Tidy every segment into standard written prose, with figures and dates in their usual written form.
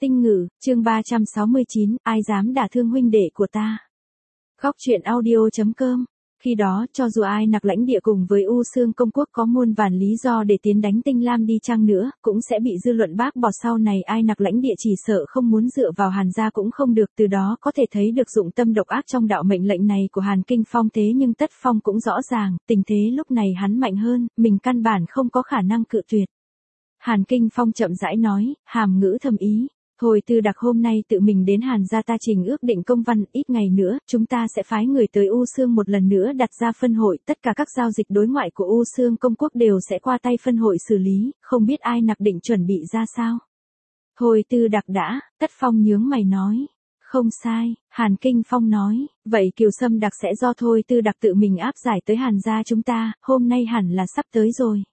Tinh Ngữ, chương 369, ai dám đả thương huynh đệ của ta. Góc truyện audio.com. Khi đó, cho dù ai nặc lãnh địa cùng với U Xương công quốc có muôn vàn lý do để tiến đánh Tinh Lam đi chăng nữa, cũng sẽ bị dư luận bác bỏ. Sau này ai nặc lãnh địa chỉ sợ không muốn dựa vào Hàn gia cũng không được, từ đó có thể thấy được dụng tâm độc ác trong đạo mệnh lệnh này của Hàn Kinh Phong. Thế nhưng Tất Phong cũng rõ ràng, tình thế lúc này hắn mạnh hơn, mình căn bản không có khả năng cự tuyệt. Hàn Kinh Phong chậm rãi nói, hàm ngữ thâm ý. Thôi Tư Đặc hôm nay tự mình đến Hàn gia ta trình ước định công văn, ít ngày nữa, chúng ta sẽ phái người tới U Xương một lần nữa đặt ra phân hội, tất cả các giao dịch đối ngoại của U Xương công quốc đều sẽ qua tay phân hội xử lý, không biết ai nặc định chuẩn bị ra sao. Thôi Tư Đặc đã, Tất Phong nhướng mày nói. Không sai, Hàn Kinh Phong nói, vậy Kiều Sâm Đặc sẽ do Thôi Tư Đặc tự mình áp giải tới Hàn gia chúng ta, hôm nay hẳn là sắp tới rồi.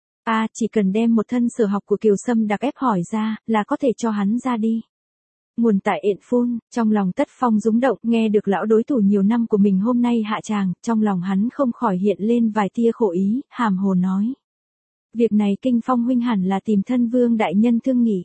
Chỉ cần đem một thân sở học của Kiều Sâm Đặc ép hỏi ra, là có thể cho hắn ra đi. Nguồn tại Yện Phun, trong lòng Tất Phong rúng động, nghe được lão đối thủ nhiều năm của mình hôm nay hạ tràng, trong lòng hắn không khỏi hiện lên vài tia khổ ý, hàm hồ nói. Việc này Kinh Phong huynh hẳn là tìm thân vương đại nhân thương nghị.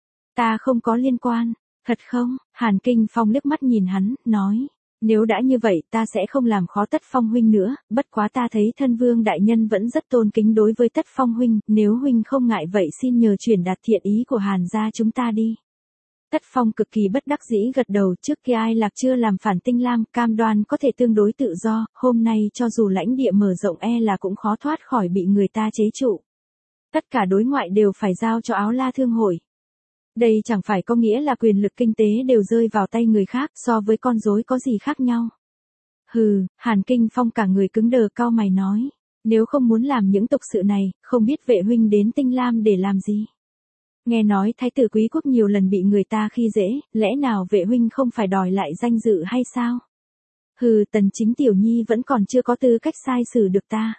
Ta không có liên quan, thật không? Hàn Kinh Phong liếc mắt nhìn hắn, nói. Nếu đã như vậy ta sẽ không làm khó Tất Phong huynh nữa, bất quá ta thấy thân vương đại nhân vẫn rất tôn kính đối với Tất Phong huynh, nếu huynh không ngại vậy xin nhờ truyền đạt thiện ý của Hàn gia chúng ta đi. Tất Phong cực kỳ bất đắc dĩ gật đầu, trước kia ai lạc chưa làm phản Tinh Lam, cam đoan có thể tương đối tự do, hôm nay cho dù lãnh địa mở rộng là cũng khó thoát khỏi bị người ta chế trụ. Tất cả đối ngoại đều phải giao cho Áo La Thương hội. Đây chẳng phải có nghĩa là quyền lực kinh tế đều rơi vào tay người khác, so với con rối có gì khác nhau. Hừ, Hàn Kinh Phong cả người cứng đờ cau mày nói. Nếu không muốn làm những tục sự này, không biết vệ huynh đến Tinh Lam để làm gì. Nghe nói thái tử quý quốc nhiều lần bị người ta khi dễ, lẽ nào vệ huynh không phải đòi lại danh dự hay sao? Hừ, Tần Chính tiểu nhi vẫn còn chưa có tư cách sai xử được ta.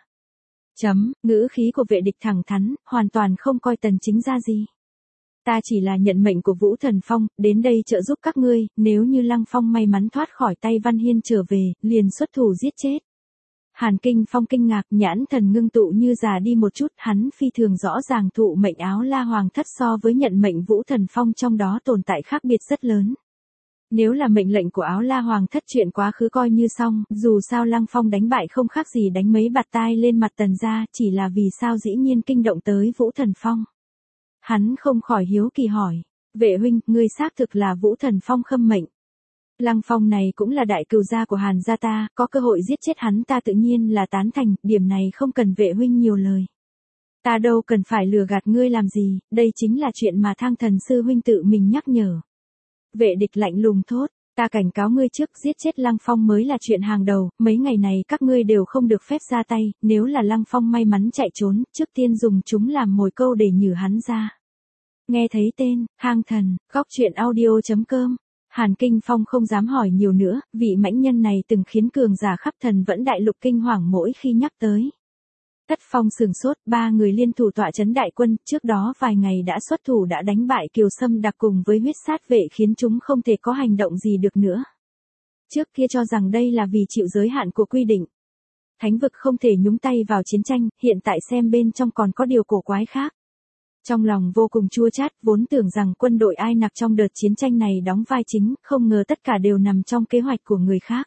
Ngữ khí của Vệ Địch thẳng thắn, hoàn toàn không coi Tần Chính ra gì. Ta chỉ là nhận mệnh của Vũ Thần Phong, đến đây trợ giúp các ngươi, nếu như Lăng Phong may mắn thoát khỏi tay Văn Hiên trở về, liền xuất thủ giết chết. Hàn Kinh Phong kinh ngạc, nhãn thần ngưng tụ như già đi một chút, hắn phi thường rõ ràng thụ mệnh Áo La Hoàng thất so với nhận mệnh Vũ Thần Phong trong đó tồn tại khác biệt rất lớn. Nếu là mệnh lệnh của Áo La Hoàng thất chuyện quá khứ coi như xong, dù sao Lăng Phong đánh bại không khác gì đánh mấy bạt tai lên mặt Tần gia, chỉ là vì sao dĩ nhiên kinh động tới Vũ Thần Phong. Hắn không khỏi hiếu kỳ hỏi, vệ huynh, ngươi xác thực là Vũ Thần Phong khâm mệnh. Lăng Phong này cũng là đại cừu gia của Hàn gia ta, có cơ hội giết chết hắn ta tự nhiên là tán thành, điểm này không cần vệ huynh nhiều lời. Ta đâu cần phải lừa gạt ngươi làm gì, đây chính là chuyện mà Thang Thần sư huynh tự mình nhắc nhở. Vệ Địch lạnh lùng thốt, ta cảnh cáo ngươi trước, giết chết Lăng Phong mới là chuyện hàng đầu, mấy ngày này các ngươi đều không được phép ra tay, nếu là Lăng Phong may mắn chạy trốn, trước tiên dùng chúng làm mồi câu để nhử hắn ra. Nghe thấy tên, Thang Thần, góc truyện audio.com. Hàn Kinh Phong không dám hỏi nhiều nữa, vị mãnh nhân này từng khiến cường giả khắp Thần Vẫn đại lục kinh hoàng mỗi khi nhắc tới. Tất Phong sừng sốt, ba người liên thủ tọa trấn đại quân, trước đó vài ngày đã xuất thủ đã đánh bại Kiều Sâm Đặc cùng với huyết sát vệ khiến chúng không thể có hành động gì được nữa. Trước kia cho rằng đây là vì chịu giới hạn của quy định. Thánh vực không thể nhúng tay vào chiến tranh, hiện tại xem bên trong còn có điều cổ quái khác. Trong lòng vô cùng chua chát, vốn tưởng rằng quân đội ai nặc trong đợt chiến tranh này đóng vai chính, không ngờ tất cả đều nằm trong kế hoạch của người khác.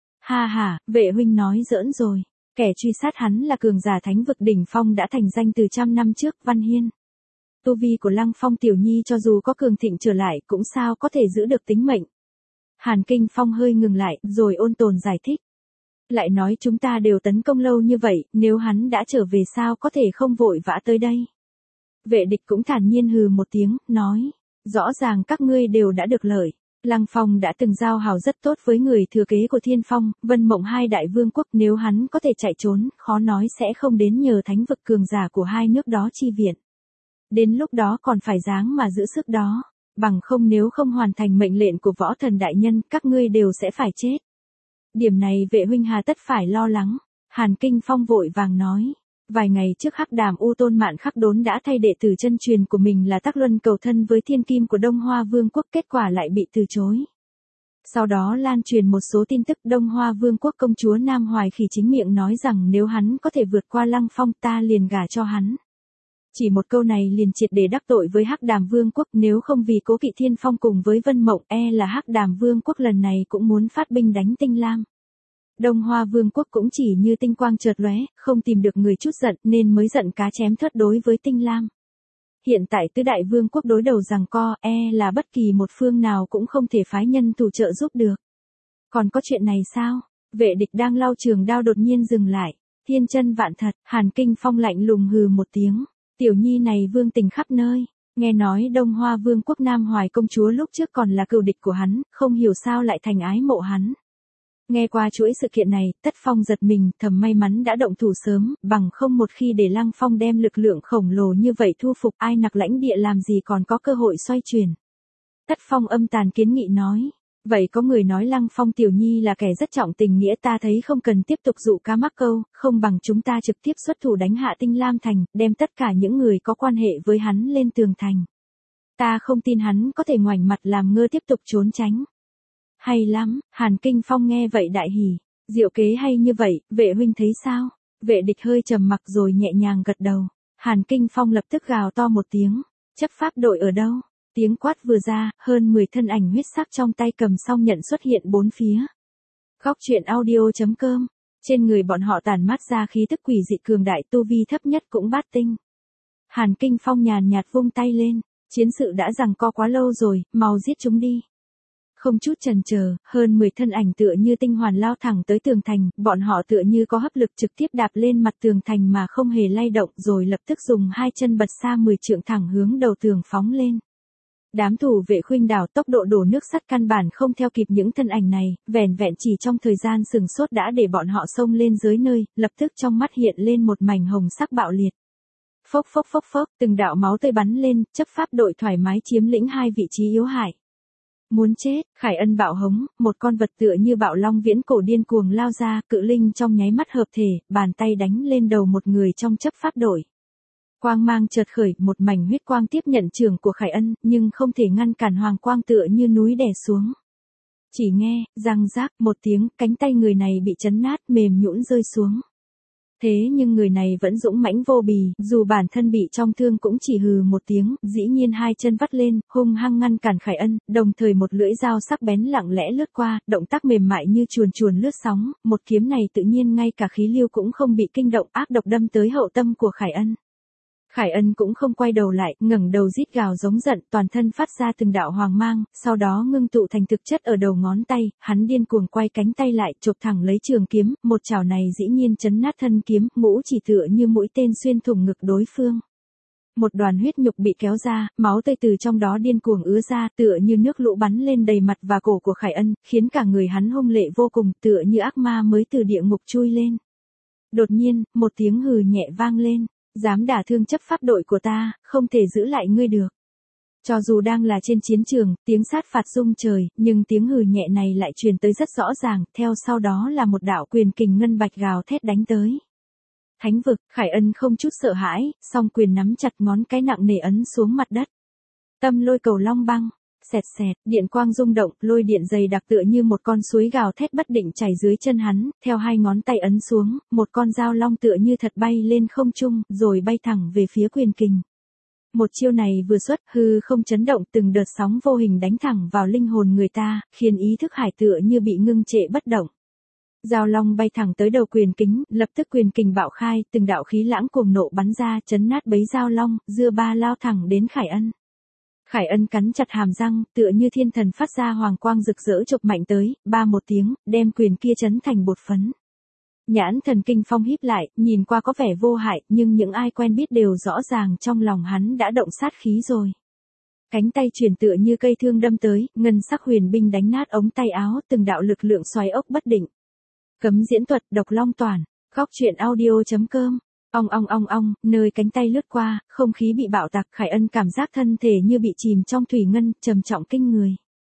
Ha, vệ huynh nói giỡn rồi. Kẻ truy sát hắn là cường giả thánh vực đỉnh phong đã thành danh từ trăm năm trước, Văn Hiên. Tu vi của Lăng Phong tiểu nhi cho dù có cường thịnh trở lại cũng sao có thể giữ được tính mệnh. Hàn Kinh Phong hơi ngừng lại, rồi ôn tồn giải thích. Lại nói chúng ta đều tấn công lâu như vậy, nếu hắn đã trở về sao có thể không vội vã tới đây. Vệ Địch cũng thản nhiên hừ một tiếng, nói. Rõ ràng các ngươi đều đã được lợi. Lăng Phong đã từng giao hảo rất tốt với người thừa kế của Thiên Phong, Vân Mộng hai đại vương quốc, nếu hắn có thể chạy trốn, khó nói sẽ không đến nhờ thánh vực cường giả của hai nước đó chi viện. Đến lúc đó còn phải dáng mà giữ sức đó, bằng không nếu không hoàn thành mệnh lệnh của võ thần đại nhân, các ngươi đều sẽ phải chết. Điểm này vệ huynh hà tất phải lo lắng, Hàn Kinh Phong vội vàng nói. Vài ngày trước Hắc Đàm U Tôn Mạn Khắc Đốn đã thay đệ tử chân truyền của mình là Tắc Luân cầu thân với thiên kim của Đông Hoa Vương quốc, kết quả lại bị từ chối. Sau đó lan truyền một số tin tức Đông Hoa Vương quốc công chúa Nam Hoài Khỉ chính miệng nói rằng nếu hắn có thể vượt qua Lăng Phong ta liền gả cho hắn. Chỉ một câu này liền triệt để đắc tội với Hắc Đàm Vương quốc, nếu không vì Cố Kỵ Thiên Phong cùng với Vân Mộng, là Hắc Đàm Vương quốc lần này cũng muốn phát binh đánh Tinh Lam. Đông Hoa Vương quốc cũng chỉ như tinh quang chợt lóe, không tìm được người chút giận nên mới giận cá chém thớt đối với Tinh Lam. Hiện tại tứ đại vương quốc đối đầu giằng co, là bất kỳ một phương nào cũng không thể phái nhân thủ trợ giúp được. Còn có chuyện này sao? Vệ Địch đang lau trường đao đột nhiên dừng lại. Thiên chân vạn thật, Hàn Kinh Phong lạnh lùng hừ một tiếng. Tiểu nhi này vương tình khắp nơi. Nghe nói Đông Hoa Vương quốc Nam Hoài công chúa lúc trước còn là cừu địch của hắn, không hiểu sao lại thành ái mộ hắn. Nghe qua chuỗi sự kiện này, Tất Phong giật mình, thầm may mắn đã động thủ sớm, bằng không một khi để Lăng Phong đem lực lượng khổng lồ như vậy thu phục, ai nặc lãnh địa làm gì còn có cơ hội xoay chuyển. Tất Phong âm tàn kiến nghị nói. Vậy có người nói Lăng Phong tiểu nhi là kẻ rất trọng tình nghĩa, ta thấy không cần tiếp tục dụ cá mắc câu, không bằng chúng ta trực tiếp xuất thủ đánh hạ Tinh Lam thành, đem tất cả những người có quan hệ với hắn lên tường thành. Ta không tin hắn có thể ngoảnh mặt làm ngơ tiếp tục trốn tránh. Hay lắm, Hàn Kinh Phong nghe vậy đại hỉ. Diệu kế hay như vậy, vệ huynh thấy sao? Vệ Địch hơi trầm mặc rồi nhẹ nhàng gật đầu. Hàn Kinh Phong lập tức gào to một tiếng. Chấp pháp đội ở đâu? Tiếng quát vừa ra, hơn 10 thân ảnh huyết sắc trong tay cầm song nhận xuất hiện bốn phía. Góc truyện audio.com. Trên người bọn họ tản mát ra khí tức quỷ dị cường đại, tu vi thấp nhất cũng bát tinh. Hàn Kinh Phong nhàn nhạt vung tay lên. Chiến sự đã giằng co quá lâu rồi, mau giết chúng đi. Không chút chần chờ, hơn 10 thân ảnh tựa như tinh hoàn lao thẳng tới tường thành, bọn họ tựa như có hấp lực trực tiếp đạp lên mặt tường thành mà không hề lay động, rồi lập tức dùng hai chân bật xa 10 trượng thẳng hướng đầu tường phóng lên. Đám thủ vệ khuynh đảo tốc độ đổ nước sắt căn bản không theo kịp những thân ảnh này, vẻn vẹn chỉ trong thời gian sừng sốt đã để bọn họ xông lên dưới nơi, lập tức trong mắt hiện lên một mảnh hồng sắc bạo liệt. Phốc phốc phốc phốc, từng đạo máu tươi bắn lên, chấp pháp đội thoải mái chiếm lĩnh hai vị trí yếu hại. Muốn chết, Khải Ân bạo hống, một con vật tựa như bạo long viễn cổ điên cuồng lao ra, cự linh trong nháy mắt hợp thể, bàn tay đánh lên đầu một người trong chấp pháp đội. Quang mang chợt khởi, một mảnh huyết quang tiếp nhận trường của Khải Ân, nhưng không thể ngăn cản hoàng quang tựa như núi đè xuống. Chỉ nghe, răng rác, một tiếng, cánh tay người này bị chấn nát, mềm nhũn rơi xuống. Thế nhưng người này vẫn dũng mãnh vô bì, dù bản thân bị trong thương cũng chỉ hừ một tiếng, dĩ nhiên hai chân vắt lên, hung hăng ngăn cản Khải Ân, đồng thời một lưỡi dao sắc bén lặng lẽ lướt qua, động tác mềm mại như chuồn chuồn lướt sóng, một kiếm này tự nhiên ngay cả khí lưu cũng không bị kinh động, ác độc đâm tới hậu tâm của Khải Ân. Khải Ân cũng không quay đầu lại, ngẩng đầu rít gào giống giận, toàn thân phát ra từng đạo hoàng mang, sau đó ngưng tụ thành thực chất ở đầu ngón tay, hắn điên cuồng quay cánh tay lại, chộp thẳng lấy trường kiếm, một chảo này dĩ nhiên chấn nát thân kiếm, ngũ chỉ tựa như mũi tên xuyên thủng ngực đối phương. Một đoàn huyết nhục bị kéo ra, máu tươi từ trong đó điên cuồng ứa ra, tựa như nước lũ bắn lên đầy mặt và cổ của Khải Ân, khiến cả người hắn hung lệ vô cùng, tựa như ác ma mới từ địa ngục chui lên. Đột nhiên, một tiếng hừ nhẹ vang lên. Dám đả thương chấp pháp đội của ta, không thể giữ lại ngươi được. Cho dù đang là trên chiến trường, tiếng sát phạt rung trời, nhưng tiếng hừ nhẹ này lại truyền tới rất rõ ràng, theo sau đó là một đạo quyền kình ngân bạch gào thét đánh tới. Thánh vực, Khải Ân không chút sợ hãi, song quyền nắm chặt ngón cái nặng nề ấn xuống mặt đất. Tâm lôi cầu long băng. Xẹt xẹt, điện quang rung động, lôi điện dày đặc tựa như một con suối gào thét bất định chảy dưới chân hắn, theo hai ngón tay ấn xuống, một con dao long tựa như thật bay lên không trung, rồi bay thẳng về phía quyền kình. Một chiêu này vừa xuất, hư không chấn động, từng đợt sóng vô hình đánh thẳng vào linh hồn người ta, khiến ý thức hải tựa như bị ngưng trệ bất động. Dao long bay thẳng tới đầu quyền kính, lập tức quyền kình bạo khai, từng đạo khí lãng cuồng nộ bắn ra, chấn nát bấy dao long, dưa ba lao thẳng đến Khải Ân. Khải Ân cắn chặt hàm răng, tựa như thiên thần phát ra hoàng quang rực rỡ chụp mạnh tới, ba một tiếng, đem quyền kia chấn thành bột phấn. Nhãn thần Kinh Phong híp lại, nhìn qua có vẻ vô hại, nhưng những ai quen biết đều rõ ràng trong lòng hắn đã động sát khí rồi. Cánh tay chuyển tựa như cây thương đâm tới, ngân sắc huyền binh đánh nát ống tay áo, từng đạo lực lượng xoáy ốc bất định. Cấm diễn thuật, độc long toàn, góc truyện audio.com. Ong, nơi cánh tay lướt qua, không khí bị bạo tạc, Khải Ân cảm giác thân thể như bị chìm trong thủy ngân, trầm trọng kinh người.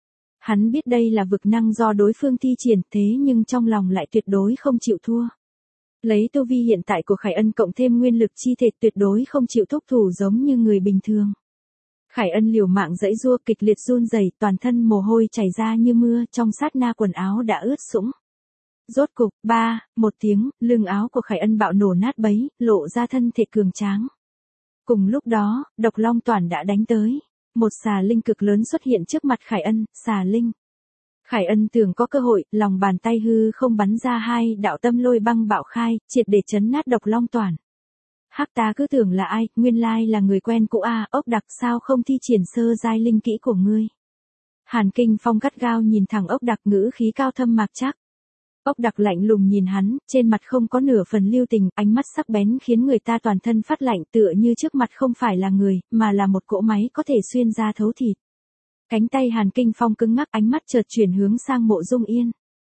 Hắn biết đây là vực năng do đối phương thi triển, thế nhưng trong lòng lại tuyệt đối không chịu thua. Lấy tu vi hiện tại của Khải Ân cộng thêm nguyên lực chi thể tuyệt đối không chịu thúc thủ giống như người bình thường. Khải Ân liều mạng giãy giụa kịch liệt run rẩy, toàn thân mồ hôi chảy ra như mưa, trong sát na quần áo đã ướt sũng. Rốt cục, một tiếng, lưng áo của Khải Ân bạo nổ nát bấy, lộ ra thân thể cường tráng. Cùng lúc đó, độc long toàn đã đánh tới. Một xà linh cực lớn xuất hiện trước mặt Khải Ân, xà linh. Khải Ân tưởng có cơ hội, lòng bàn tay hư không bắn ra hai đạo tâm lôi băng bạo khai, triệt để chấn nát độc long toàn. Hắc ta cứ tưởng là ai, nguyên lai là người quen cũ a, ốc đặc sao không thi triển sơ giai linh kỹ của ngươi. Hàn Kinh Phong gắt gao nhìn thẳng ốc đặc, ngữ khí cao thâm mạc chắc. Ốc đặc lạnh lùng nhìn hắn, trên mặt không có nửa phần lưu tình, ánh mắt sắc bén khiến người ta toàn thân phát lạnh, tựa như trước mặt không phải là người, mà là một cỗ máy có thể xuyên ra thấu thịt. Cánh tay Hàn Kinh Phong cứng ngắc, ánh mắt chợt chuyển hướng sang Mộ Dung Yên.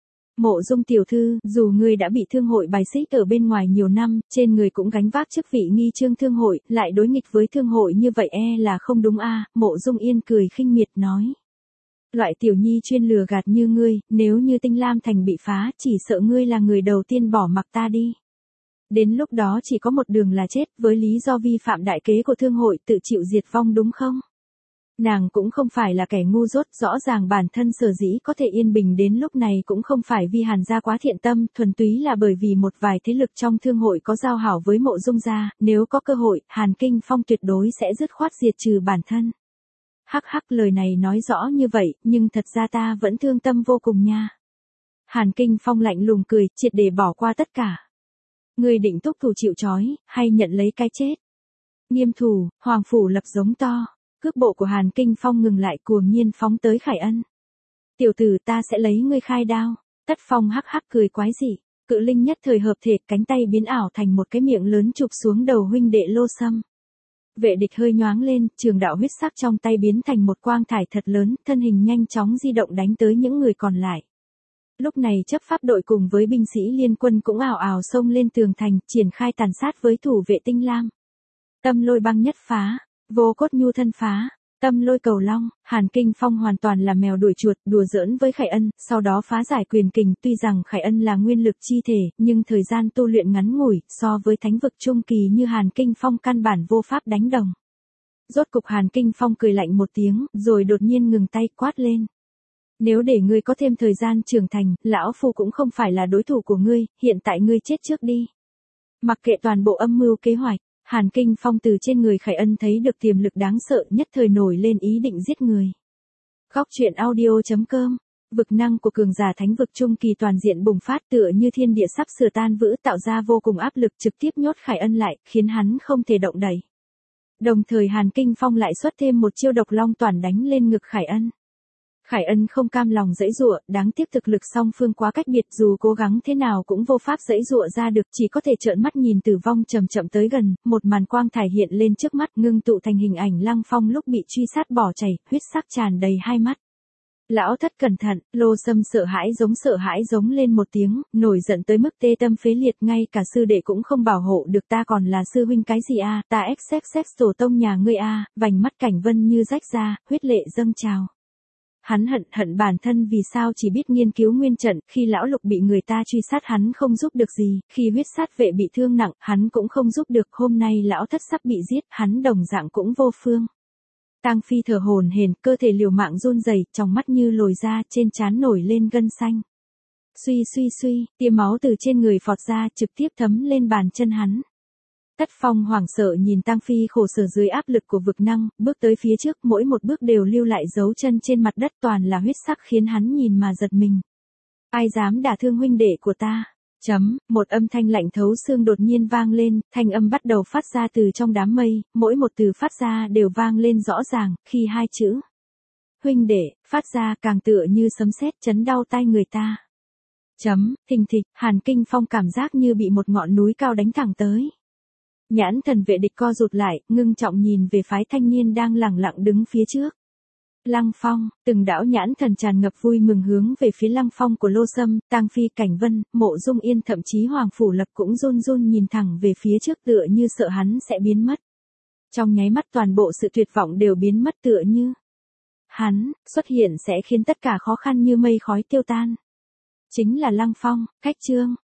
Mộ Dung tiểu thư, dù ngươi đã bị thương hội bài xích ở bên ngoài nhiều năm, trên người cũng gánh vác chức vị nghi trương thương hội, lại đối nghịch với thương hội như vậy là không đúng a. Mộ Dung Yên cười khinh miệt nói. Loại tiểu nhi chuyên lừa gạt như ngươi, nếu như Tinh Lam Thành bị phá, chỉ sợ ngươi là người đầu tiên bỏ mặc ta đi. Đến lúc đó chỉ có một đường là chết, với lý do vi phạm đại kế của thương hội, tự chịu diệt vong đúng không? Nàng cũng không phải là kẻ ngu dốt, rõ ràng bản thân sở dĩ có thể yên bình đến lúc này cũng không phải vì Hàn gia quá thiện tâm, thuần túy là bởi vì một vài thế lực trong thương hội có giao hảo với Mộ Dung gia, nếu có cơ hội, Hàn Kinh Phong tuyệt đối sẽ dứt khoát diệt trừ bản thân. Hắc hắc, lời này nói rõ như vậy, nhưng thật ra ta vẫn thương tâm vô cùng nha. Hàn Kinh Phong lạnh lùng cười, triệt để bỏ qua tất cả. Ngươi định túc thủ chịu trói, hay nhận lấy cái chết? Nghiêm thủ, Hoàng phủ lập giống to. Cước bộ của Hàn Kinh Phong ngừng lại, cuồng nhiên phóng tới Khải Ân. Tiểu tử, ta sẽ lấy ngươi khai đao. Tất Phong hắc hắc cười quái dị. Cự linh nhất thời hợp thể, cánh tay biến ảo thành một cái miệng lớn chụp xuống đầu huynh đệ Lô Sâm. Vệ địch hơi nhoáng lên, trường đạo huyết sắc trong tay biến thành một quang thải thật lớn, thân hình nhanh chóng di động đánh tới những người còn lại. Lúc này chấp pháp đội cùng với binh sĩ liên quân cũng ào ào xông lên tường thành, triển khai tàn sát với thủ vệ Tinh Lam. Tâm lôi băng nhất phá, vô cốt nhu thân phá, tâm lôi cầu long. Hàn Kinh Phong hoàn toàn là mèo đuổi chuột, đùa giỡn với Khải Ân, sau đó phá giải quyền kình. Tuy rằng Khải Ân là nguyên lực chi thể, nhưng thời gian tu luyện ngắn ngủi, so với thánh vực trung kỳ như Hàn Kinh Phong căn bản vô pháp đánh đồng. Rốt cục Hàn Kinh Phong cười lạnh một tiếng, rồi đột nhiên ngừng tay, quát lên. Nếu để ngươi có thêm thời gian trưởng thành, lão phu cũng không phải là đối thủ của ngươi, hiện tại ngươi chết trước đi. Mặc kệ toàn bộ âm mưu kế hoạch, Hàn Kinh Phong từ trên người Khải Ân thấy được tiềm lực đáng sợ, nhất thời nổi lên ý định giết người. Góc truyện audio.com. Vực năng của cường giả thánh vực trung kỳ toàn diện bùng phát, tựa như thiên địa sắp sửa tan vỡ, tạo ra vô cùng áp lực, trực tiếp nhốt Khải Ân lại, khiến hắn không thể động đậy. Đồng thời Hàn Kinh Phong lại xuất thêm một chiêu độc long toàn đánh lên ngực Khải Ân. Khải Ân không cam lòng giãy giụa, đáng tiếc thực lực song phương quá cách biệt, dù cố gắng thế nào cũng vô pháp giãy giụa ra được, chỉ có thể trợn mắt nhìn tử vong chậm chậm tới gần. Một màn quang thải hiện lên trước mắt, ngưng tụ thành hình ảnh Lăng Phong lúc bị truy sát bỏ chạy, huyết sắc tràn đầy hai mắt. Lão thất cẩn thận. Lô Sâm sợ hãi giống lên một tiếng, nổi giận tới mức tê tâm phế liệt, ngay cả sư đệ cũng không bảo hộ được, ta còn là sư huynh cái gì a, ta xxx tổ tông nhà ngươi a. Vành mắt Cảnh Vân như rách ra, huyết lệ dâng trào. Hắn hận bản thân vì sao chỉ biết nghiên cứu nguyên trận, khi lão lục bị người ta truy sát hắn không giúp được gì, khi huyết sát vệ bị thương nặng, hắn cũng không giúp được, hôm nay lão thất sắp bị giết, hắn đồng dạng cũng vô phương. Tang Phi thở hổn hển, cơ thể liều mạng run rẩy, trong mắt như lồi ra, trên trán nổi lên gân xanh. Suy, tia máu từ trên người phọt ra, trực tiếp thấm lên bàn chân hắn. Tất Phong hoảng sợ nhìn Tang Phi khổ sở dưới áp lực của vực năng, bước tới phía trước, mỗi một bước đều lưu lại dấu chân trên mặt đất, toàn là huyết sắc khiến hắn nhìn mà giật mình. Ai dám đả thương huynh đệ của ta? Một âm thanh lạnh thấu xương đột nhiên vang lên, thanh âm bắt đầu phát ra từ trong đám mây, mỗi một từ phát ra đều vang lên rõ ràng, khi hai chữ huynh đệ phát ra càng tựa như sấm sét chấn đau tai người ta. Thình thịch, Hàn Kinh Phong cảm giác như bị một ngọn núi cao đánh thẳng tới. Nhãn thần vệ địch co rụt lại, ngưng trọng nhìn về phái thanh niên đang lẳng lặng đứng phía trước. Lăng Phong, từng đạo nhãn thần tràn ngập vui mừng hướng về phía Lăng Phong của Lô Sâm, Tang Phi, Cảnh Vân, Mộ Dung Yên, thậm chí Hoàng phủ Lập cũng run run nhìn thẳng về phía trước, tựa như sợ hắn sẽ biến mất. Trong nháy mắt toàn bộ sự tuyệt vọng đều biến mất, tựa như hắn xuất hiện sẽ khiến tất cả khó khăn như mây khói tiêu tan. Chính là Lăng Phong. Khách chương.